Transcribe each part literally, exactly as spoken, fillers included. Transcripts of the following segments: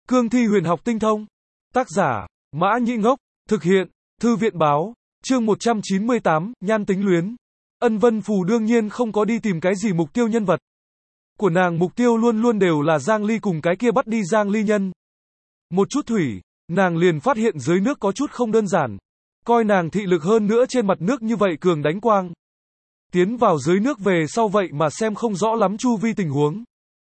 Cương thi huyền học tinh thông. Tác giả, Mã Nhĩ Ngốc. Thực hiện, Thư viện báo. Chương một trăm chín mươi tám, nhan tính luyến. Ân Vân Phù đương nhiên không có đi tìm cái gì mục tiêu nhân vật. Của nàng mục tiêu luôn luôn đều là Giang Ly cùng cái kia bắt đi Giang Ly nhân. Một chút thủy, nàng liền phát hiện dưới nước có chút không đơn giản. Coi nàng thị lực hơn nữa trên mặt nước như vậy cường đánh quang. Tiến vào dưới nước về sau vậy mà xem không rõ lắm chu vi tình huống.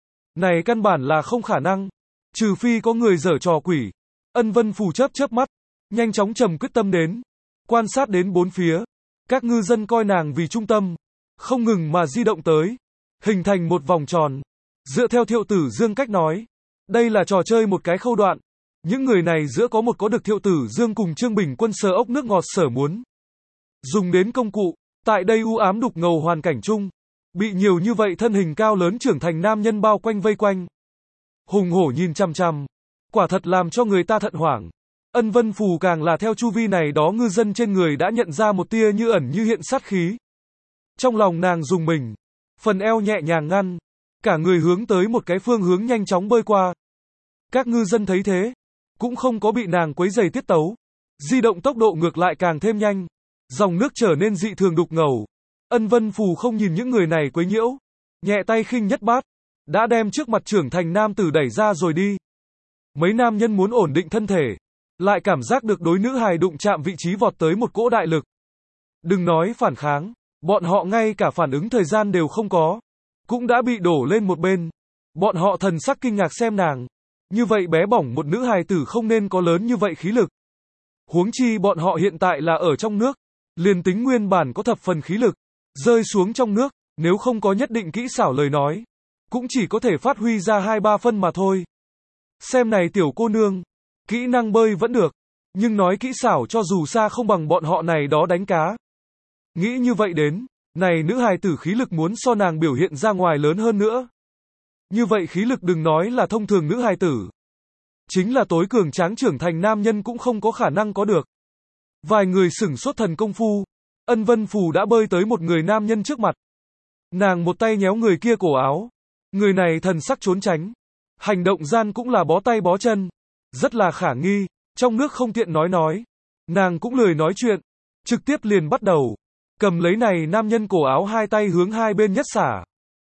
Này căn bản là không khả năng. Trừ phi có người giở trò quỷ. Ân Vân Phù chớp chớp mắt. Nhanh chóng trầm quyết tâm đến. Quan sát đến bốn phía. Các ngư dân coi nàng vì trung tâm. Không ngừng mà di động tới. Hình thành một vòng tròn. Dựa theo Thiệu Tử Dương cách nói. Đây là trò chơi một cái khâu đoạn. Những người này giữa có một có được Thiệu Tử Dương cùng Trương Bình Quân sờ ốc nước ngọt sở muốn. Dùng đến công cụ. Tại đây u ám đục ngầu hoàn cảnh chung. Bị nhiều như vậy thân hình cao lớn trưởng thành nam nhân bao quanh vây quanh. Hùng hổ nhìn chăm chăm. Quả thật làm cho người ta thận hoảng. Ân Vân Phù càng là theo chu vi này đó ngư dân trên người đã nhận ra một tia như ẩn như hiện sát khí. Trong lòng nàng dùng mình. Phần eo nhẹ nhàng ngăn. Cả người hướng tới một cái phương hướng nhanh chóng bơi qua. Các ngư dân thấy thế. Cũng không có bị nàng quấy rầy tiết tấu. Di động tốc độ ngược lại càng thêm nhanh. Dòng nước trở nên dị thường đục ngầu. Ân Vân Phù không nhìn những người này quấy nhiễu. Nhẹ tay khinh nhất bát. Đã đem trước mặt trưởng thành nam tử đẩy ra rồi đi. Mấy nam nhân muốn ổn định thân thể. Lại cảm giác được đối nữ hài đụng chạm vị trí vọt tới một cỗ đại lực. Đừng nói phản kháng. Bọn họ ngay cả phản ứng thời gian đều không có. Cũng đã bị đổ lên một bên. Bọn họ thần sắc kinh ngạc xem nàng. Như vậy bé bỏng một nữ hài tử không nên có lớn như vậy khí lực. Huống chi bọn họ hiện tại là ở trong nước. Liền tính nguyên bản có thập phần khí lực. Rơi xuống trong nước. Nếu không có nhất định kỹ xảo lời nói. Cũng chỉ có thể phát huy ra hai ba phân mà thôi. Xem này tiểu cô nương. Kỹ năng bơi vẫn được. Nhưng nói kỹ xảo cho dù xa không bằng bọn họ này đó đánh cá. Nghĩ như vậy đến. Này nữ hài tử khí lực muốn so nàng biểu hiện ra ngoài lớn hơn nữa. Như vậy khí lực đừng nói là thông thường nữ hài tử. Chính là tối cường tráng trưởng thành nam nhân cũng không có khả năng có được. Vài người sửng sốt thần công phu. Ân Vân Phù đã bơi tới một người nam nhân trước mặt. Nàng một tay nhéo người kia cổ áo. Người này thần sắc trốn tránh. Hành động gian cũng là bó tay bó chân. Rất là khả nghi. Trong nước không tiện nói nói. Nàng cũng lười nói chuyện. Trực tiếp liền bắt đầu. Cầm lấy này nam nhân cổ áo hai tay hướng hai bên nhất xả.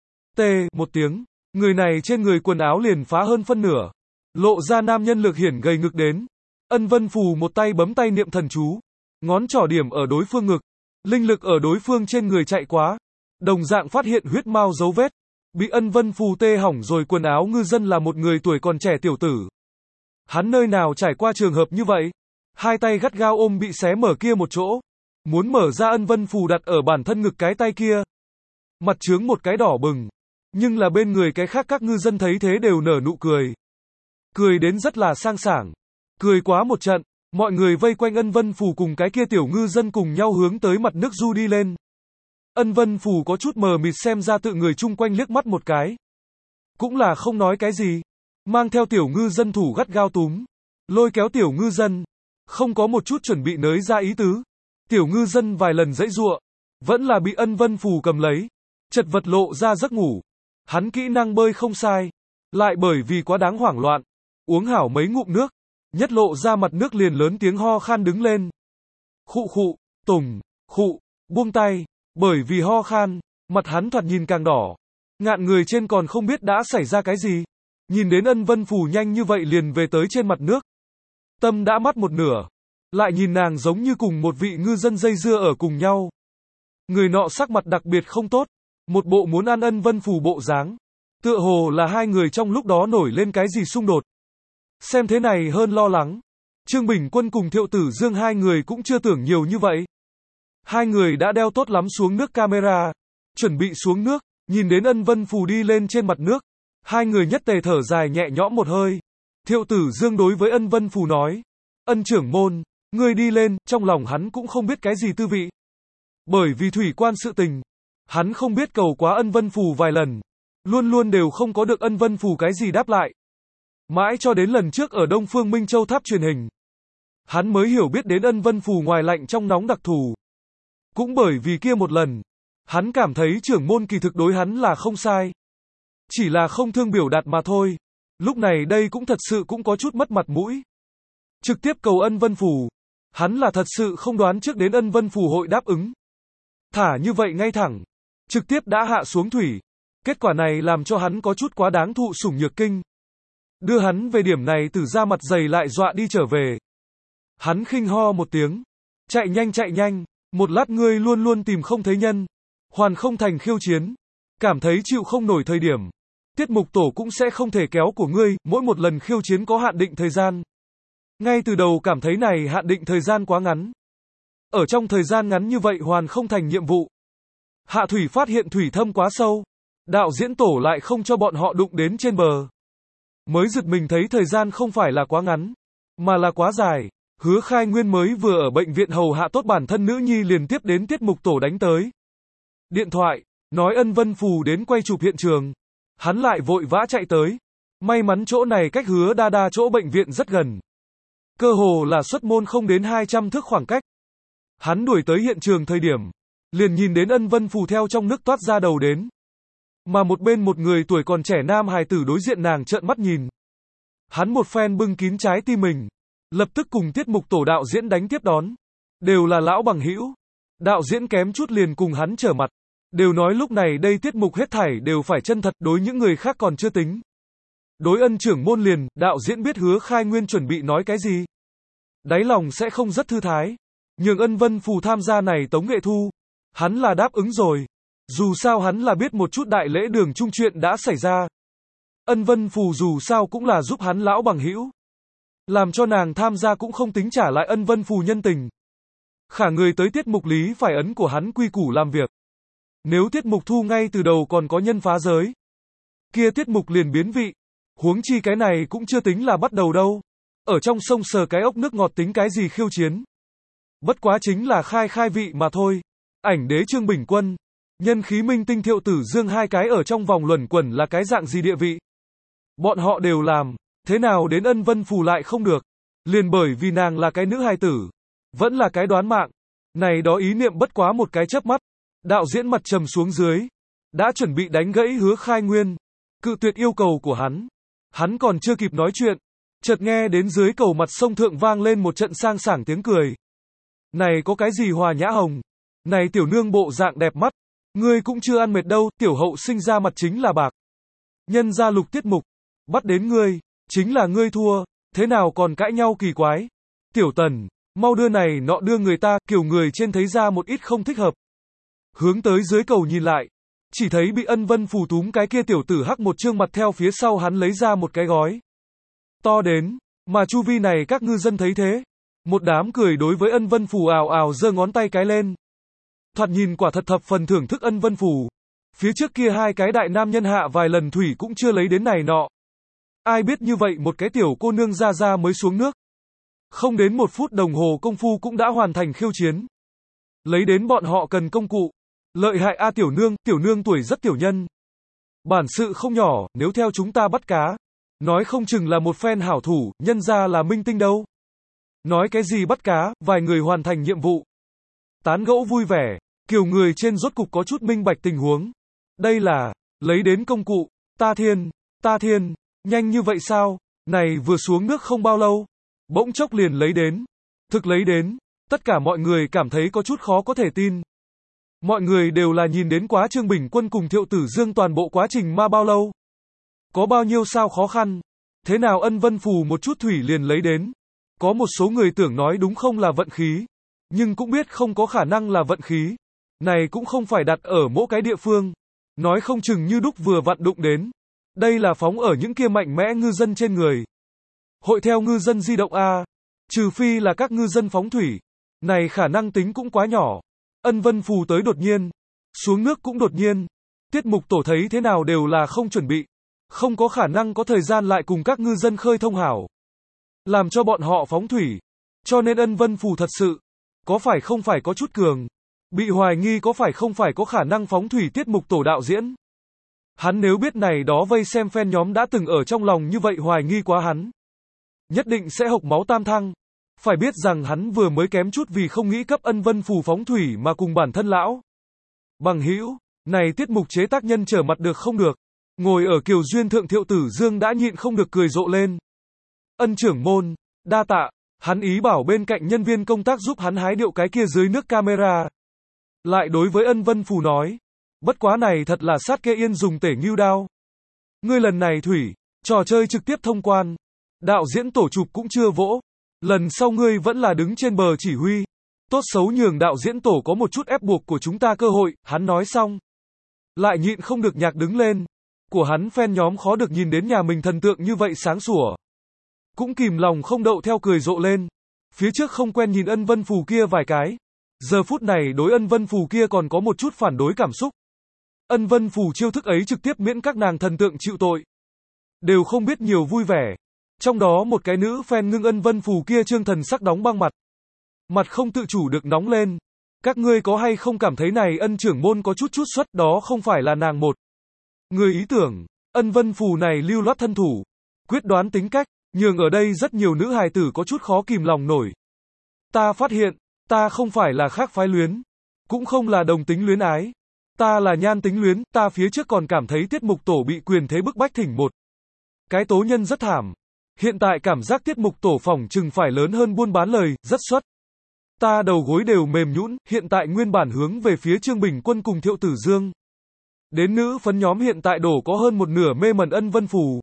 Tê, một tiếng. Người này trên người quần áo liền phá hơn phân nửa. Lộ ra nam nhân lực hiển gầy ngực đến. Ân Vân Phù một tay bấm tay niệm thần chú. Ngón trỏ điểm ở đối phương ngực. Linh lực ở đối phương trên người chạy quá. Đồng dạng phát hiện huyết mao dấu vết. Bị Ân Vân Phù tê hỏng rồi quần áo ngư dân là một người tuổi còn trẻ tiểu tử. Hắn nơi nào trải qua trường hợp như vậy. Hai tay gắt gao ôm bị xé mở kia một chỗ. Muốn mở ra Ân Vân Phù đặt ở bản thân ngực cái tay kia. Mặt trướng một cái đỏ bừng. Nhưng là bên người cái khác các ngư dân thấy thế đều nở nụ cười. Cười đến rất là sang sảng. Cười quá một trận. Mọi người vây quanh Ân Vân Phù cùng cái kia tiểu ngư dân cùng nhau hướng tới mặt nước du đi lên. Ân Vân Phù có chút mờ mịt xem ra tự người chung quanh liếc mắt một cái. Cũng là không nói cái gì. Mang theo tiểu ngư dân thủ gắt gao túm. Lôi kéo tiểu ngư dân. Không có một chút chuẩn bị nới ra ý tứ. Tiểu ngư dân vài lần giãy giụa. Vẫn là bị Ân Vân Phù cầm lấy. Chật vật lộ ra giấc ngủ. Hắn kỹ năng bơi không sai. Lại bởi vì quá đáng hoảng loạn. Uống hảo mấy ngụm nước. Nhất lộ ra mặt nước liền lớn tiếng ho khan đứng lên. Khụ khụ, tùng, khụ, buông tay. Bởi vì ho khan, mặt hắn thoạt nhìn càng đỏ. Ngạn người trên còn không biết đã xảy ra cái gì. Nhìn đến Ân Vân Phù nhanh như vậy liền về tới trên mặt nước. Tâm đã mất một nửa. Lại nhìn nàng giống như cùng một vị ngư dân dây dưa ở cùng nhau. Người nọ sắc mặt đặc biệt không tốt. Một bộ muốn ăn Ân Vân Phù bộ dáng. Tựa hồ là hai người trong lúc đó nổi lên cái gì xung đột. Xem thế này hơn lo lắng. Trương Bình Quân cùng Thiệu Tử Dương hai người cũng chưa tưởng nhiều như vậy. Hai người đã đeo tốt lắm xuống nước camera. Chuẩn bị xuống nước. Nhìn đến Ân Vân Phù đi lên trên mặt nước. Hai người nhất tề thở dài nhẹ nhõm một hơi. Thiệu Tử Dương đối với Ân Vân Phù nói. Ân trưởng môn, ngươi đi lên. Trong lòng hắn cũng không biết cái gì tư vị. Bởi vì thủy quan sự tình. Hắn không biết cầu quá Ân Vân Phù vài lần. Luôn luôn đều không có được Ân Vân Phù cái gì đáp lại. Mãi cho đến lần trước ở Đông Phương Minh Châu tháp truyền hình. Hắn mới hiểu biết đến Ân Vân Phù ngoài lạnh trong nóng đặc thù. Cũng bởi vì kia một lần. Hắn cảm thấy trưởng môn kỳ thực đối hắn là không sai. Chỉ là không thương biểu đạt mà thôi. Lúc này đây cũng thật sự cũng có chút mất mặt mũi. Trực tiếp cầu Ân Vân Phù. Hắn là thật sự không đoán trước đến Ân Vân Phù hội đáp ứng. Thả như vậy ngay thẳng. Trực tiếp đã hạ xuống thủy. Kết quả này làm cho hắn có chút quá đáng thụ sủng nhược kinh. Đưa hắn về điểm này từ ra mặt dày lại dọa đi trở về. Hắn khinh ho một tiếng. Chạy nhanh chạy nhanh. Một lát ngươi luôn luôn tìm không thấy nhân. Hoàn không thành khiêu chiến. Cảm thấy chịu không nổi thời điểm. Tiết mục tổ cũng sẽ không thể kéo của ngươi, mỗi một lần khiêu chiến có hạn định thời gian. Ngay từ đầu cảm thấy này hạn định thời gian quá ngắn. Ở trong thời gian ngắn như vậy hoàn không thành nhiệm vụ. Hạ thủy phát hiện thủy thâm quá sâu. Đạo diễn tổ lại không cho bọn họ đụng đến trên bờ. Mới giật mình thấy thời gian không phải là quá ngắn, mà là quá dài. Hứa Khai Nguyên mới vừa ở bệnh viện hầu hạ tốt bản thân nữ nhi liền tiếp đến tiết mục tổ đánh tới. Điện thoại, nói Ân Vân Phù đến quay chụp hiện trường. Hắn lại vội vã chạy tới. May mắn chỗ này cách Hứa Đa Đa chỗ bệnh viện rất gần. Cơ hồ là xuất môn không đến hai trăm thước khoảng cách. Hắn đuổi tới hiện trường thời điểm. Liền nhìn đến Ân Vân Phù theo trong nước toát ra đầu đến. Mà một bên một người tuổi còn trẻ nam hài tử đối diện nàng trợn mắt nhìn. Hắn một phen bưng kín trái tim mình. Lập tức cùng tiết mục tổ đạo diễn đánh tiếp đón. Đều là lão bằng hữu. Đạo diễn kém chút liền cùng hắn trở mặt. Đều nói lúc này đây tiết mục hết thảy đều phải chân thật, đối những người khác còn chưa tính. Đối Ân trưởng môn liền, đạo diễn biết Hứa Khai Nguyên chuẩn bị nói cái gì. Đáy lòng sẽ không rất thư thái. Nhưng Ân Vân Phù tham gia này tống nghệ thu. Hắn là đáp ứng rồi. Dù sao hắn là biết một chút đại lễ đường trung chuyện đã xảy ra. Ân Vân Phù dù sao cũng là giúp hắn lão bằng hữu. Làm cho nàng tham gia cũng không tính trả lại Ân Vân Phù nhân tình. Khả người tới tiết mục lý phải ấn của hắn quy củ làm việc. Nếu tiết mục thu ngay từ đầu còn có nhân phá giới, kia tiết mục liền biến vị. Huống chi cái này cũng chưa tính là bắt đầu đâu. Ở trong sông sờ cái ốc nước ngọt tính cái gì khiêu chiến. Bất quá chính là khai khai vị mà thôi. Ảnh đế Trương Bình Quân, nhân khí minh tinh Thiệu Tử Dương hai cái ở trong vòng luẩn quẩn là cái dạng gì địa vị. Bọn họ đều làm, thế nào đến Ân Vân Phù lại không được. Liền bởi vì nàng là cái nữ hài tử. Vẫn là cái đoán mạng. Này đó ý niệm bất quá một cái chớp mắt. Đạo diễn mặt trầm xuống dưới. Đã chuẩn bị đánh gãy Hứa Khai Nguyên. Cự tuyệt yêu cầu của hắn. Hắn còn chưa kịp nói chuyện. Chợt nghe đến dưới cầu mặt sông thượng vang lên một trận sang sảng tiếng cười. Này có cái gì Hòa Nhã Hồng. Này tiểu nương bộ dạng đẹp mắt. Ngươi cũng chưa ăn mệt đâu, tiểu hậu sinh ra mặt chính là bạc. Nhân gia lục tiết mục. Bắt đến ngươi. Chính là ngươi thua. Thế nào còn cãi nhau kỳ quái. Tiểu Tần, mau đưa này nọ đưa người ta, kiểu người trên thấy ra một ít không thích hợp. Hướng tới dưới cầu nhìn lại. Chỉ thấy bị Ân Vân Phù túm cái kia tiểu tử hắc một trương mặt theo phía sau hắn lấy ra một cái gói. To đến, mà chu vi này các ngư dân thấy thế. Một đám cười đối với Ân Vân Phù ào ào giơ ngón tay cái lên. Thoạt nhìn quả thật thập phần thưởng thức Ân Vân Phù. Phía trước kia hai cái đại nam nhân hạ vài lần thủy cũng chưa lấy đến này nọ. Ai biết như vậy một cái tiểu cô nương ra ra mới xuống nước. Không đến một phút đồng hồ công phu cũng đã hoàn thành khiêu chiến. Lấy đến bọn họ cần công cụ. Lợi hại a tiểu nương, tiểu nương tuổi rất tiểu nhân. Bản sự không nhỏ, nếu theo chúng ta bắt cá. Nói không chừng là một phen hảo thủ, nhân ra là minh tinh đâu. Nói cái gì bắt cá, vài người hoàn thành nhiệm vụ. Tán gẫu vui vẻ, kiểu người trên rốt cục có chút minh bạch tình huống. Đây là, lấy đến công cụ, ta thiên, ta thiên, nhanh như vậy sao, này vừa xuống nước không bao lâu. Bỗng chốc liền lấy đến, thực lấy đến, tất cả mọi người cảm thấy có chút khó có thể tin. Mọi người đều là nhìn đến quá Trương Bình Quân cùng Thiệu Tử Dương toàn bộ quá trình ma bao lâu. Có bao nhiêu sao khó khăn. Thế nào Ân Vân Phù một chút thủy liền lấy đến. Có một số người tưởng nói đúng không là vận khí. Nhưng cũng biết không có khả năng là vận khí. Này cũng không phải đặt ở mỗi cái địa phương. Nói không chừng như đúc vừa vặn đụng đến. Đây là phóng ở những kia mạnh mẽ ngư dân trên người. Hội theo ngư dân di động A. Trừ phi là các ngư dân phóng thủy. Này khả năng tính cũng quá nhỏ. Ân Vân Phù tới đột nhiên. Xuống nước cũng đột nhiên. Tiết mục tổ thấy thế nào đều là không chuẩn bị. Không có khả năng có thời gian lại cùng các ngư dân khơi thông hảo. Làm cho bọn họ phóng thủy. Cho nên Ân Vân Phù thật sự. Có phải không phải có chút cường. Bị hoài nghi có phải không phải có khả năng phóng thủy tiết mục tổ đạo diễn. Hắn nếu biết này đó vây xem fan nhóm đã từng ở trong lòng như vậy hoài nghi quá hắn. Nhất định sẽ hộc máu tam thăng. Phải biết rằng hắn vừa mới kém chút vì không nghĩ cấp Ân Vân Phù phóng thủy mà cùng bản thân lão bằng hữu, này tiết mục chế tác nhân trở mặt được không được. Ngồi ở Kiều Duyên thượng Thiệu Tử Dương đã nhịn không được cười rộ lên. Ân trưởng môn, đa tạ, hắn ý bảo bên cạnh nhân viên công tác giúp hắn hái điệu cái kia dưới nước camera. Lại đối với Ân Vân Phù nói, bất quá này thật là sát kê yên dùng tể ngưu đao. Ngươi lần này thủy, trò chơi trực tiếp thông quan. Đạo diễn tổ chụp cũng chưa vỗ. Lần sau ngươi vẫn là đứng trên bờ chỉ huy. Tốt xấu nhường đạo diễn tổ có một chút ép buộc của chúng ta cơ hội, hắn nói xong. Lại nhịn không được nhạc đứng lên. Của hắn fan nhóm khó được nhìn đến nhà mình thần tượng như vậy sáng sủa. Cũng kìm lòng không đậu theo cười rộ lên. Phía trước không quen nhìn Ân Vân Phù kia vài cái. Giờ phút này đối Ân Vân Phù kia còn có một chút phản đối cảm xúc. Ân Vân Phù chiêu thức ấy trực tiếp miễn các nàng thần tượng chịu tội. Đều không biết nhiều vui vẻ. Trong đó một cái nữ fan ngưng Ân Vân Phù kia trương thần sắc đóng băng mặt. Mặt không tự chủ được nóng lên. Các ngươi có hay không cảm thấy này Ân trưởng môn có chút chút xuất, đó không phải là nàng một người ý tưởng. Ân Vân Phù này lưu loát thân thủ, quyết đoán tính cách, nhường ở đây rất nhiều nữ hài tử có chút khó kìm lòng nổi. Ta phát hiện, ta không phải là khác phái luyến, cũng không là đồng tính luyến ái. Ta là nhan tính luyến, ta phía trước còn cảm thấy tiết mục tổ bị quyền thế bức bách thỉnh một cái tố nhân rất thảm. Hiện tại cảm giác tiết mục tổ phỏng chừng phải lớn hơn buôn bán lời, rất xuất. Ta đầu gối đều mềm nhũn, hiện tại nguyên bản hướng về phía Trương Bình Quân cùng Thiệu Tử Dương. Đến nữ phấn nhóm hiện tại đổ có hơn một nửa mê mẩn Ân Vân Phù.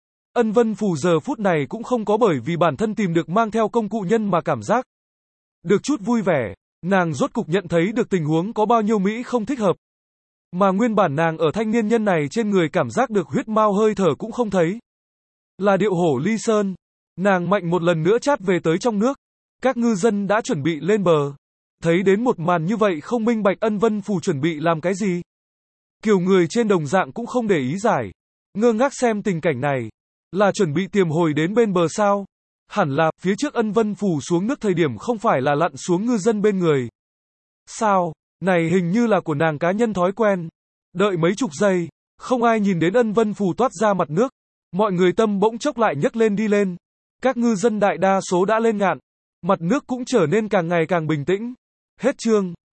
Ân Vân Phù giờ phút này cũng không có bởi vì bản thân tìm được mang theo công cụ nhân mà cảm giác được chút vui vẻ. Nàng rốt cục nhận thấy được tình huống có bao nhiêu Mỹ không thích hợp. Mà nguyên bản nàng ở thanh niên nhân này trên người cảm giác được huyết mao hơi thở cũng không thấy. Là điệu hổ ly sơn. Nàng mạnh một lần nữa chát về tới trong nước. Các ngư dân đã chuẩn bị lên bờ. Thấy đến một màn như vậy không minh bạch Ân Vân Phù chuẩn bị làm cái gì. Kiểu người trên đồng dạng cũng không để ý giải. Ngơ ngác xem tình cảnh này. Là chuẩn bị tiềm hồi đến bên bờ sao? Hẳn là, phía trước Ân Vân Phù xuống nước thời điểm không phải là lặn xuống ngư dân bên người. Sao? Này hình như là của nàng cá nhân thói quen. Đợi mấy chục giây, không ai nhìn đến Ân Vân Phù toát ra mặt nước. Mọi người tâm bỗng chốc lại nhấc lên đi lên. Các ngư dân đại đa số đã lên ngạn. Mặt nước cũng trở nên càng ngày càng bình tĩnh. Hết chương.